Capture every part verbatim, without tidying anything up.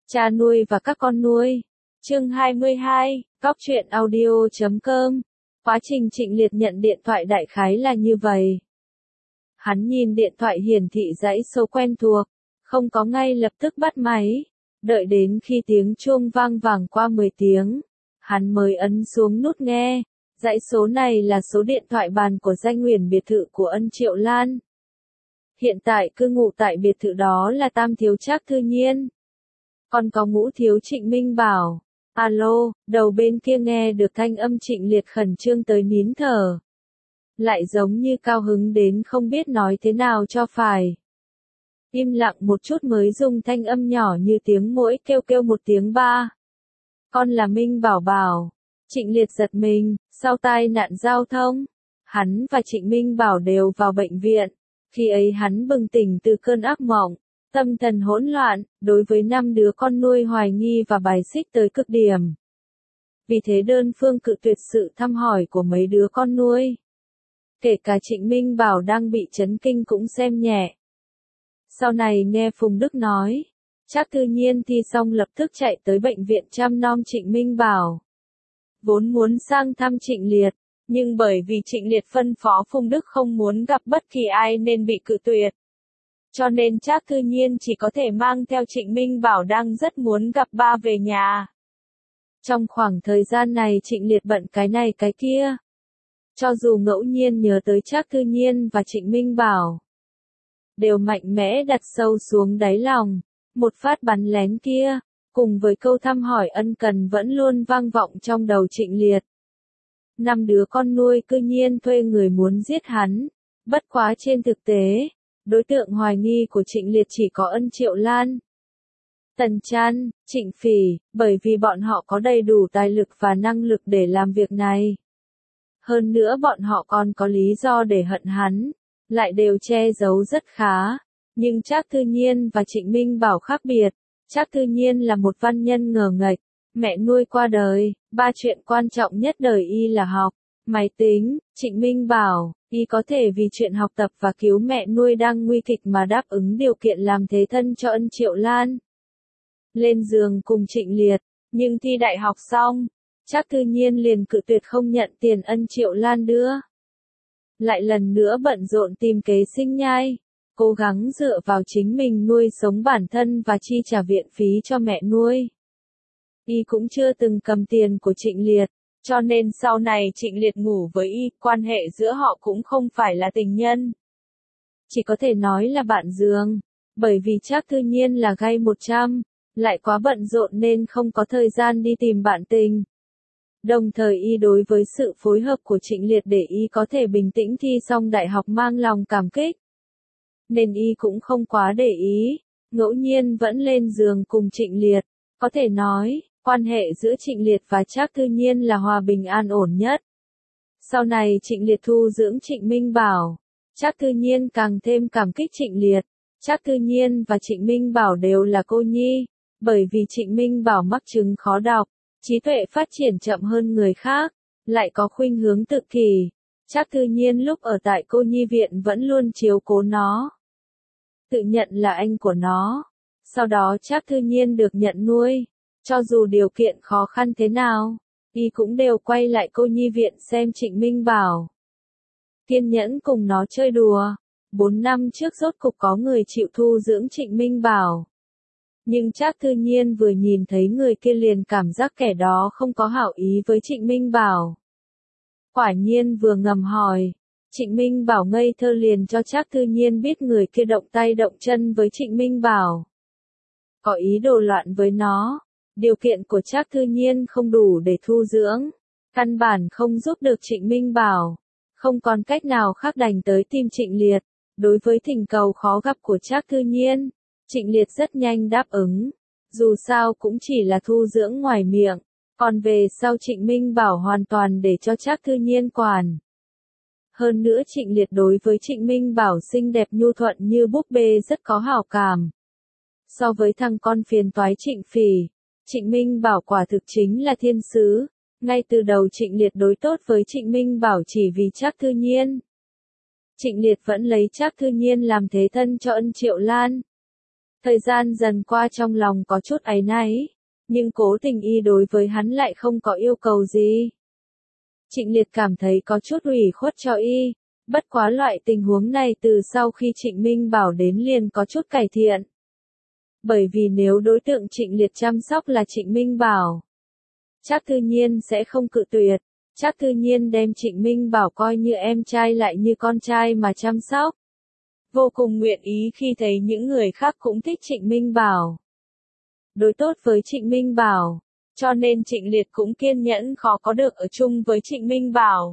Cha nuôi và các con nuôi. Chương hai mươi hai, Góc truyện audio chấm com. Quá trình Trịnh Liệt nhận điện thoại đại khái là như vậy. Hắn nhìn điện thoại hiển thị dãy số quen thuộc, không có ngay lập tức bắt máy, đợi đến khi tiếng chuông vang vẳng qua mười tiếng, hắn mới ấn xuống nút nghe. Dãy số này là số điện thoại bàn của danh huyền biệt thự của Ân Triệu Lan. Hiện tại cư ngụ tại biệt thự đó là tam thiếu Trác Thư Nhiên, còn có ngũ thiếu Trịnh Minh Bảo. Alo, đầu bên kia nghe được thanh âm Trịnh Liệt khẩn trương tới nín thở. Lại giống như cao hứng đến không biết nói thế nào cho phải. Im lặng một chút mới dùng thanh âm nhỏ như tiếng muỗi kêu kêu một tiếng ba. Con là Minh Bảo Bảo. Trịnh Liệt giật mình, sau tai nạn giao thông, hắn và Trịnh Minh Bảo đều vào bệnh viện. Khi ấy hắn bừng tỉnh từ cơn ác mộng, tâm thần hỗn loạn, đối với năm đứa con nuôi hoài nghi và bài xích tới cực điểm. Vì thế đơn phương cự tuyệt sự thăm hỏi của mấy đứa con nuôi. Kể cả Trịnh Minh Bảo đang bị chấn kinh cũng xem nhẹ. Sau này nghe Phùng Đức nói, Trác Thư Nhiên thi xong lập tức chạy tới bệnh viện chăm nom Trịnh Minh Bảo. Vốn muốn sang thăm Trịnh Liệt, nhưng bởi vì Trịnh Liệt phân phó Phùng Đức không muốn gặp bất kỳ ai nên bị cự tuyệt. Cho nên Trác Thư Nhiên chỉ có thể mang theo Trịnh Minh Bảo đang rất muốn gặp ba về nhà. Trong khoảng thời gian này Trịnh Liệt bận cái này cái kia. Cho dù ngẫu nhiên nhớ tới Trác Thư Nhiên và Trịnh Minh Bảo, đều mạnh mẽ đặt sâu xuống đáy lòng. Một phát bắn lén kia, cùng với câu thăm hỏi ân cần vẫn luôn vang vọng trong đầu Trịnh Liệt. Năm đứa con nuôi cư nhiên thuê người muốn giết hắn. Bất quá trên thực tế, đối tượng hoài nghi của Trịnh Liệt chỉ có Ân Triệu Lan, Tần Trăn, Trịnh Phỉ, bởi vì bọn họ có đầy đủ tài lực và năng lực để làm việc này. Hơn nữa bọn họ còn có lý do để hận hắn, lại đều che giấu rất khá. Nhưng Trác Thư Nhiên và Trịnh Minh Bảo khác biệt. Trác Thư Nhiên là một văn nhân ngờ nghệch, mẹ nuôi qua đời, ba chuyện quan trọng nhất đời y là học, máy tính. Trịnh Minh Bảo, y có thể vì chuyện học tập và cứu mẹ nuôi đang nguy kịch mà đáp ứng điều kiện làm thế thân cho Ân Triệu Lan. Lên giường cùng Trịnh Liệt, nhưng thi đại học xong, Trác Thư Nhiên liền cự tuyệt không nhận tiền Ân Triệu Lan đưa. Lại lần nữa bận rộn tìm kế sinh nhai, cố gắng dựa vào chính mình nuôi sống bản thân và chi trả viện phí cho mẹ nuôi. Y cũng chưa từng cầm tiền của Trịnh Liệt, cho nên sau này Trịnh Liệt ngủ với y, quan hệ giữa họ cũng không phải là tình nhân. Chỉ có thể nói là bạn giường, bởi vì Trác Thư Nhiên là gay một trăm, lại quá bận rộn nên không có thời gian đi tìm bạn tình. Đồng thời y đối với sự phối hợp của Trịnh Liệt để y có thể bình tĩnh thi xong đại học mang lòng cảm kích. Nên y cũng không quá để ý, ngẫu nhiên vẫn lên giường cùng Trịnh Liệt. Có thể nói, quan hệ giữa Trịnh Liệt và Trác Thư Nhiên là hòa bình an ổn nhất. Sau này Trịnh Liệt thu dưỡng Trịnh Minh Bảo, Trác Thư Nhiên càng thêm cảm kích Trịnh Liệt. Trác Thư Nhiên và Trịnh Minh Bảo đều là cô nhi, bởi vì Trịnh Minh Bảo mắc chứng khó đọc, trí tuệ phát triển chậm hơn người khác, lại có khuynh hướng tự kỷ. Trác Thư Nhiên lúc ở tại cô nhi viện vẫn luôn chiếu cố nó, tự nhận là anh của nó. Sau đó Trác Thư Nhiên được nhận nuôi, cho dù điều kiện khó khăn thế nào, y cũng đều quay lại cô nhi viện xem Trịnh Minh Bảo, kiên nhẫn cùng nó chơi đùa. Bốn năm trước rốt cục có người chịu thu dưỡng Trịnh Minh Bảo. Nhưng Trác Thư Nhiên vừa nhìn thấy người kia liền cảm giác kẻ đó không có hảo ý với Trịnh Minh Bảo. Quả nhiên vừa ngầm hỏi, Trịnh Minh Bảo ngây thơ liền cho Trác Thư Nhiên biết người kia động tay động chân với Trịnh Minh Bảo, có ý đồ loạn với nó. Điều kiện của Trác Thư Nhiên không đủ để thu dưỡng, căn bản không giúp được Trịnh Minh Bảo, không còn cách nào khác đành tới tìm Trịnh Liệt. Đối với thỉnh cầu khó gặp của Trác Thư Nhiên, Trịnh Liệt rất nhanh đáp ứng, dù sao cũng chỉ là thu dưỡng ngoài miệng, còn về sau Trịnh Minh Bảo hoàn toàn để cho Trác Thư Nhiên quản. Hơn nữa Trịnh Liệt đối với Trịnh Minh Bảo xinh đẹp nhu thuận như búp bê rất có hảo cảm. So với thằng con phiền toái Trịnh Phỉ, Trịnh Minh Bảo quả thực chính là thiên sứ. Ngay từ đầu Trịnh Liệt đối tốt với Trịnh Minh Bảo chỉ vì Trác Thư Nhiên. Trịnh Liệt vẫn lấy Trác Thư Nhiên làm thế thân cho Ân Triệu Lan. Thời gian dần qua trong lòng có chút áy náy, nhưng cố tình y đối với hắn lại không có yêu cầu gì. Trịnh Liệt cảm thấy có chút ủy khuất cho y, bất quá loại tình huống này từ sau khi Trịnh Minh Bảo đến liền có chút cải thiện. Bởi vì nếu đối tượng Trịnh Liệt chăm sóc là Trịnh Minh Bảo, Trác Thư Nhiên sẽ không cự tuyệt, Trác Thư Nhiên đem Trịnh Minh Bảo coi như em trai lại như con trai mà chăm sóc. Vô cùng nguyện ý khi thấy những người khác cũng thích Trịnh Minh Bảo. Đối tốt với Trịnh Minh Bảo, cho nên Trịnh Liệt cũng kiên nhẫn khó có được ở chung với Trịnh Minh Bảo.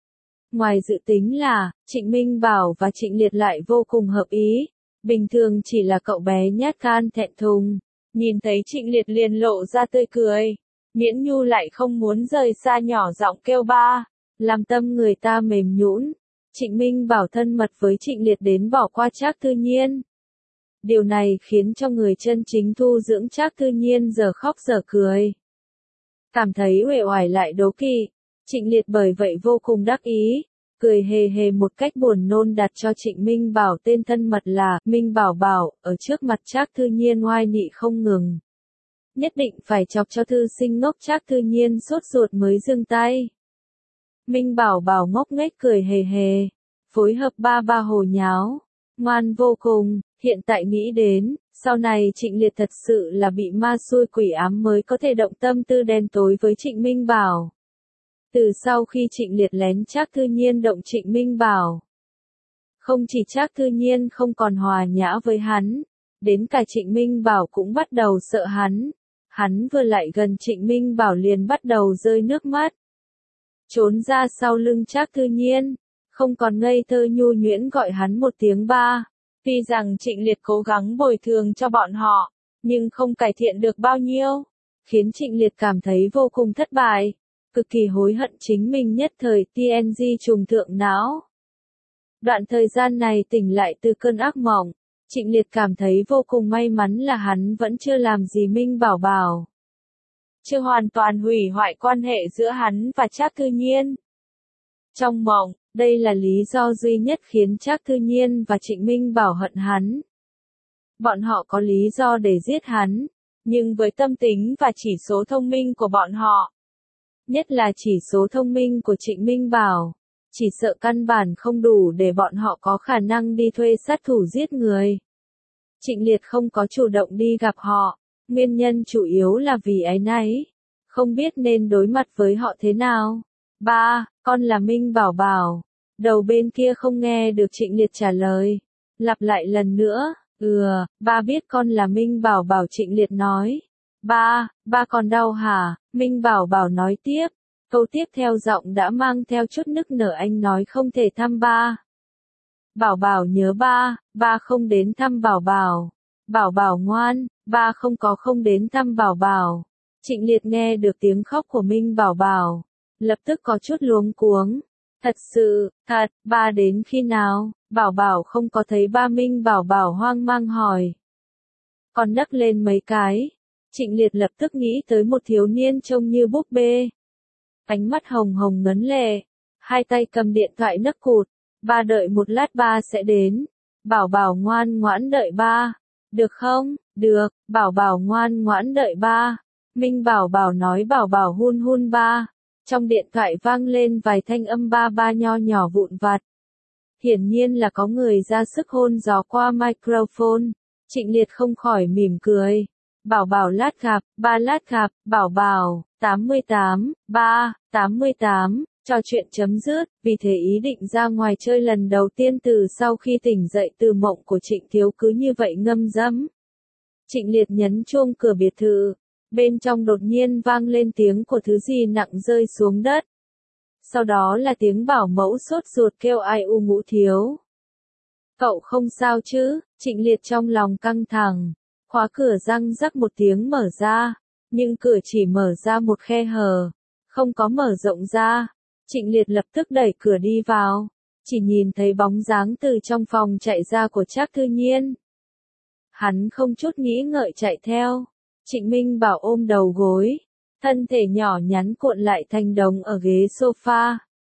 Ngoài dự tính là, Trịnh Minh Bảo và Trịnh Liệt lại vô cùng hợp ý, bình thường chỉ là cậu bé nhát gan thẹn thùng, nhìn thấy Trịnh Liệt liền lộ ra tươi cười, Miễn Nhu lại không muốn rời xa nhỏ giọng kêu ba, làm tâm người ta mềm nhũn. Trịnh Minh Bảo thân mật với Trịnh Liệt đến bỏ qua Trác Thư Nhiên. Điều này khiến cho người chân chính thu dưỡng Trác Thư Nhiên giờ khóc giờ cười. Cảm thấy uể oải lại đố kỵ, Trịnh Liệt bởi vậy vô cùng đắc ý, cười hề hề một cách buồn nôn đặt cho Trịnh Minh Bảo tên thân mật là Minh Bảo Bảo, ở trước mặt Trác Thư Nhiên oai nị không ngừng. Nhất định phải chọc cho thư sinh ngốc Trác Thư Nhiên sốt ruột mới dừng tay. Minh Bảo Bảo ngốc nghếch cười hề hề, phối hợp ba ba hồ nháo, ngoan vô cùng, hiện tại nghĩ đến, sau này Trịnh Liệt thật sự là bị ma xui quỷ ám mới có thể động tâm tư đen tối với Trịnh Minh Bảo. Từ sau khi Trịnh Liệt lén Trác Thư Nhiên động Trịnh Minh Bảo, không chỉ Trác Thư Nhiên không còn hòa nhã với hắn, đến cả Trịnh Minh Bảo cũng bắt đầu sợ hắn. Hắn vừa lại gần Trịnh Minh Bảo liền bắt đầu rơi nước mắt. Trốn ra sau lưng Trác Thư Nhiên, không còn ngây thơ nhu nhuyễn gọi hắn một tiếng ba. Tuy rằng Trịnh Liệt cố gắng bồi thường cho bọn họ, nhưng không cải thiện được bao nhiêu, khiến Trịnh Liệt cảm thấy vô cùng thất bại, cực kỳ hối hận chính mình nhất thời tê en giê trùng thượng não. Đoạn thời gian này tỉnh lại từ cơn ác mộng, Trịnh Liệt cảm thấy vô cùng may mắn là hắn vẫn chưa làm gì Minh Bảo Bảo. Chưa hoàn toàn hủy hoại quan hệ giữa hắn và Trác Thư Nhiên. Trong mộng, đây là lý do duy nhất khiến Trác Thư Nhiên và Trịnh Minh Bảo hận hắn. Bọn họ có lý do để giết hắn, nhưng với tâm tính và chỉ số thông minh của bọn họ, nhất là chỉ số thông minh của Trịnh Minh Bảo, chỉ sợ căn bản không đủ để bọn họ có khả năng đi thuê sát thủ giết người. Trịnh Liệt không có chủ động đi gặp họ, nguyên nhân chủ yếu là vì áy náy, không biết nên đối mặt với họ thế nào. Ba, con là Minh Bảo Bảo. Đầu bên kia không nghe được Trịnh Liệt trả lời. Lặp lại lần nữa, ừ, ba biết con là Minh Bảo Bảo. Trịnh Liệt nói. Ba, ba còn đau hả? Minh Bảo Bảo nói tiếp. Câu tiếp theo giọng đã mang theo chút nức nở. Anh nói không thể thăm ba. Bảo Bảo nhớ ba, ba không đến thăm Bảo Bảo. Bảo Bảo ngoan, ba không có không đến thăm Bảo Bảo. Trịnh Liệt nghe được tiếng khóc của Minh Bảo Bảo, lập tức có chút luống cuống. Thật sự, thật, ba đến khi nào? Bảo Bảo không có thấy ba. Minh Bảo Bảo hoang mang hỏi. Còn nấc lên mấy cái. Trịnh Liệt lập tức nghĩ tới một thiếu niên trông như búp bê. Ánh mắt hồng hồng ngấn lệ, hai tay cầm điện thoại nấc cụt. Ba đợi một lát ba sẽ đến. Bảo Bảo ngoan ngoãn đợi ba. Được không? Được, Bảo Bảo ngoan ngoãn đợi ba. Minh Bảo Bảo nói. Bảo Bảo hun hun ba. Trong điện thoại vang lên vài thanh âm ba ba nho nhỏ vụn vặt. Hiển nhiên là có người ra sức hôn gió qua microphone. Trịnh Liệt không khỏi mỉm cười. Bảo Bảo lát gặp, ba lát gặp, Bảo Bảo, tám mươi tám, ba, tám mươi tám, trò chuyện chấm dứt, vì thế ý định ra ngoài chơi lần đầu tiên từ sau khi tỉnh dậy từ mộng của Trịnh Thiếu cứ như vậy ngâm dẫm. Trịnh Liệt nhấn chuông cửa biệt thự, bên trong đột nhiên vang lên tiếng của thứ gì nặng rơi xuống đất. Sau đó là tiếng bảo mẫu sốt ruột kêu ai u Ngũ Thiếu. Cậu không sao chứ? Trịnh Liệt trong lòng căng thẳng. Khóa cửa răng rắc một tiếng mở ra, nhưng cửa chỉ mở ra một khe hở, không có mở rộng ra. Trịnh Liệt lập tức đẩy cửa đi vào, chỉ nhìn thấy bóng dáng từ trong phòng chạy ra của Trác Thư Nhiên. Hắn không chút nghĩ ngợi chạy theo. Trịnh Minh Bảo ôm đầu gối, thân thể nhỏ nhắn cuộn lại thành đống ở ghế sofa.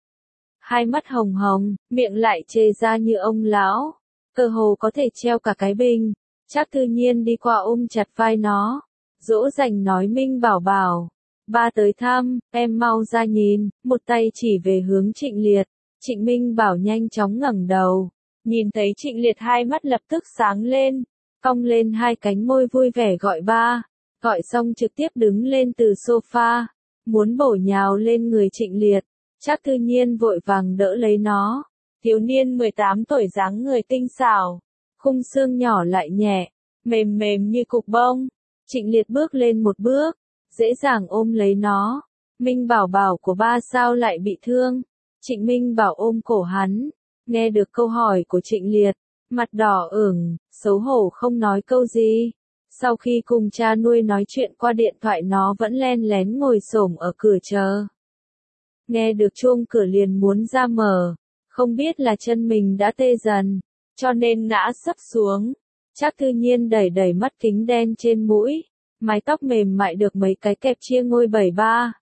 Hai mắt hồng hồng, miệng lại chê ra như ông lão, cơ hồ có thể treo cả cái bình. Trác Thư Nhiên đi qua ôm chặt vai nó, dỗ dành nói Minh Bảo Bảo, ba tới thăm, em mau ra nhìn, một tay chỉ về hướng Trịnh Liệt. Trịnh Minh Bảo nhanh chóng ngẩng đầu, nhìn thấy Trịnh Liệt hai mắt lập tức sáng lên, cong lên hai cánh môi vui vẻ gọi ba, gọi xong trực tiếp đứng lên từ sofa, muốn bổ nhào lên người Trịnh Liệt. Trác Thư Nhiên vội vàng đỡ lấy nó, thiếu niên mười tám tuổi dáng người tinh xảo, khung xương nhỏ lại nhẹ, mềm mềm như cục bông. Trịnh Liệt bước lên một bước, dễ dàng ôm lấy nó. Minh Bảo Bảo của ba sao lại bị thương? Trịnh Minh Bảo ôm cổ hắn, nghe được câu hỏi của Trịnh Liệt, mặt đỏ ửng, xấu hổ không nói câu gì. Sau khi cùng cha nuôi nói chuyện qua điện thoại nó vẫn len lén ngồi xổm ở cửa chờ. Nghe được chuông cửa liền muốn ra mở, không biết là chân mình đã tê dần, cho nên ngã sấp xuống. Trác Thư Nhiên đẩy đẩy mắt kính đen trên mũi, mái tóc mềm mại được mấy cái kẹp chia ngôi bảy ba.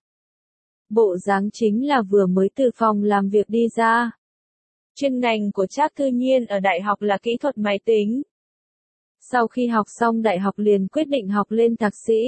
Bộ dáng chính là vừa mới từ phòng làm việc đi ra. Chuyên ngành của Trác Thư Nhiên ở đại học là kỹ thuật máy tính. Sau khi học xong đại học liền quyết định học lên thạc sĩ.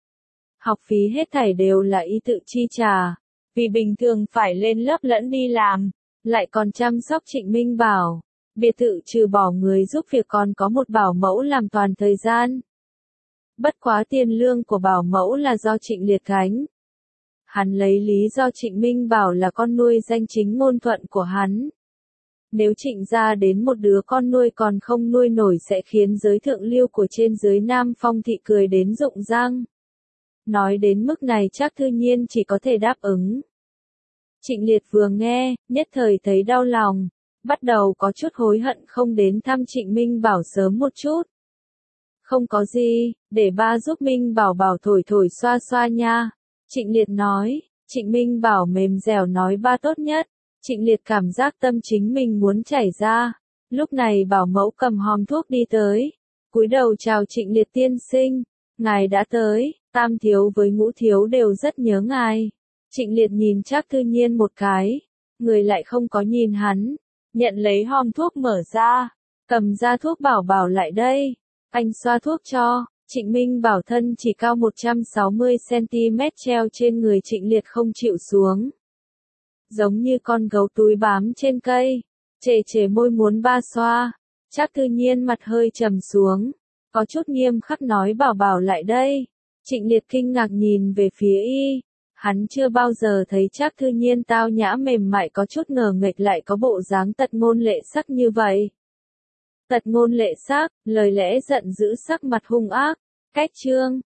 Học phí hết thảy đều là y tự chi trả, vì bình thường phải lên lớp lẫn đi làm, lại còn chăm sóc Trịnh Minh Bảo. Biệt thự trừ bỏ người giúp việc còn có một bảo mẫu làm toàn thời gian. Bất quá tiền lương của bảo mẫu là do Trịnh Liệt gánh. Hắn lấy lý do Trịnh Minh Bảo là con nuôi danh chính ngôn thuận của hắn. Nếu Trịnh ra đến một đứa con nuôi còn không nuôi nổi sẽ khiến giới thượng lưu của trên dưới Nam Phong thị cười đến rụng răng. Nói đến mức này Trác Thư Nhiên chỉ có thể đáp ứng. Trịnh Liệt vừa nghe, nhất thời thấy đau lòng, bắt đầu có chút hối hận không đến thăm Trịnh Minh Bảo sớm một chút. Không có gì, để ba giúp Minh Bảo Bảo thổi thổi xoa xoa nha. Trịnh Liệt nói. Trịnh Minh Bảo mềm dẻo nói ba tốt nhất. Trịnh Liệt cảm giác tâm chính mình muốn chảy ra. Lúc này bảo mẫu cầm hòm thuốc đi tới, cúi đầu chào Trịnh Liệt tiên sinh, ngài đã tới. Tam thiếu với Ngũ thiếu đều rất nhớ ngài. Trịnh Liệt nhìn Trác Thư Nhiên một cái, người lại không có nhìn hắn, nhận lấy hòm thuốc mở ra, cầm ra thuốc bảo bảo lại đây, anh xoa thuốc cho. Trịnh Minh Bảo thân chỉ cao một trăm sáu mươi xăng-ti-mét treo trên người Trịnh Liệt không chịu xuống. Giống như con gấu túi bám trên cây, chề chề môi muốn ba xoa. Trác Thư Nhiên mặt hơi trầm xuống, có chút nghiêm khắc nói bảo bảo lại đây. Trịnh Liệt kinh ngạc nhìn về phía y, hắn chưa bao giờ thấy Trác Thư Nhiên tao nhã mềm mại có chút ngờ nghệch lại có bộ dáng tật ngôn lệ sắc như vậy. Tật ngôn lệ sắc, lời lẽ giận dữ sắc mặt hung ác, cách chương.